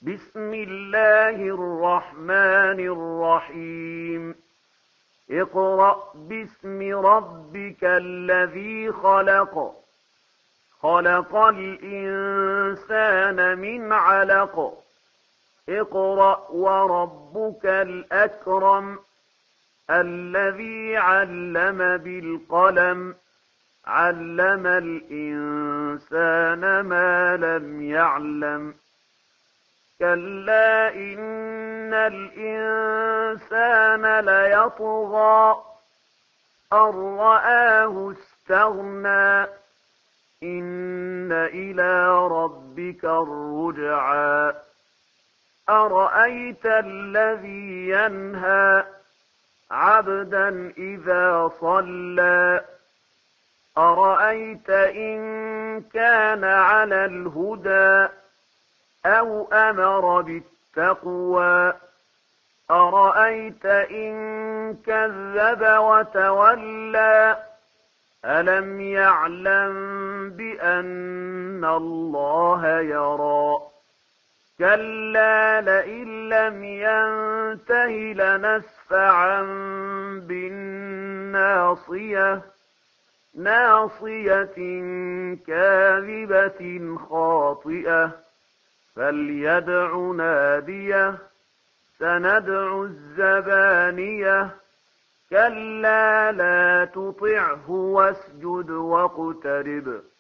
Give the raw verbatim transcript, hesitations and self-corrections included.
بسم الله الرحمن الرحيم اقرأ باسم ربك الذي خلق خلق الإنسان من علق اقرأ وربك الأكرم الذي علم بالقلم علم الإنسان ما لم يعلم كلا إن الإنسان ليطغى أن رآه استغنى إن إلى ربك الرجعى أرأيت الذي ينهى عبدا إذا صلى أرأيت إن كان على الهدى أو أمر بالتقوى أرأيت إن كذب وتولى ألم يعلم بأن الله يرى كلا لئن لم ينته لنسفعا بالناصية ناصية كاذبة خاطئة فليدع ناديه سندع الزبانية كلا لا تطعه واسجد واقترب